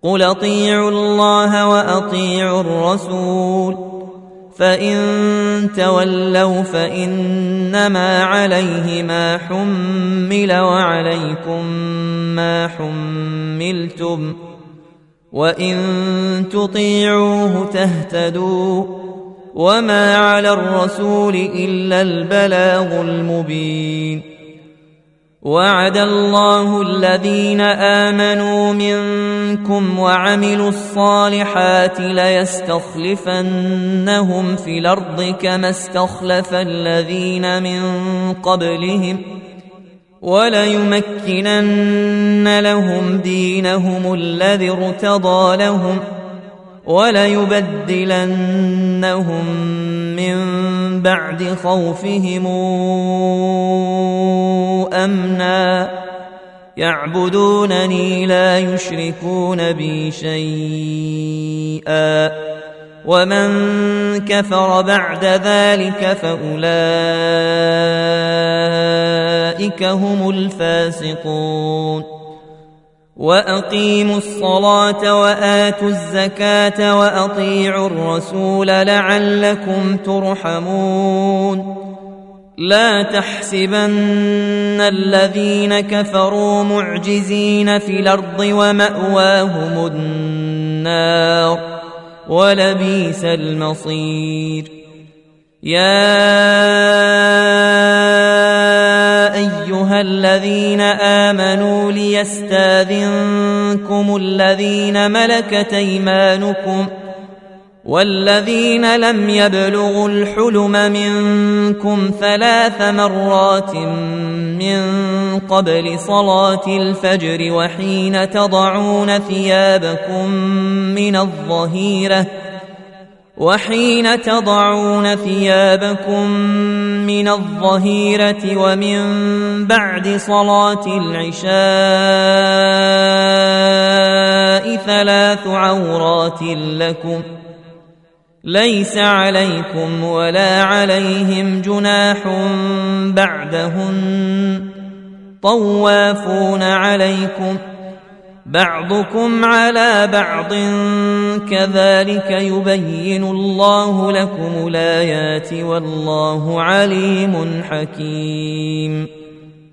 قل اطيعوا الله وأطيعوا الرسول فإن تولوا فإنما عليه ما حمل وعليكم ما حملتم وإن تطيعوه تهتدوا وما على الرسول إلا البلاغ المبين. وعد الله الذين آمنوا منكم وعملوا الصالحات ليستخلفنهم في الأرض كما استخلف الذين من قبلهم وليمكنن لهم دينهم الذي ارتضى لهم وليبدلنهم من بعد خوفهم أمنا يعبدونني لا يشركون بي شيئا ومن كفر بعد ذلك فأولئك هم الفاسقون. وأقيموا الصلاة وآتوا الزكاة وأطيعوا الرسول لعلكم ترحمون. لا تحسبن الذين كفروا معجزين في الأرض ومأواهم النار ولبئس المصير. يا أيها الذين آمنوا ليستاذنكم الذين ملكت أيمانكم والذين لم يبلغوا الحلم منكم 3 مرات من قبل صلاة الفجر وحين تضعون ثيابكم من الظهيرة ومن بعد صلاة العشاء 3 عورات لكم ليس عليكم ولا عليهم جناح بعدهن طوافون عليكم بعضكم على بعض كذلك يبين الله لكم الآيات والله عليم حكيم.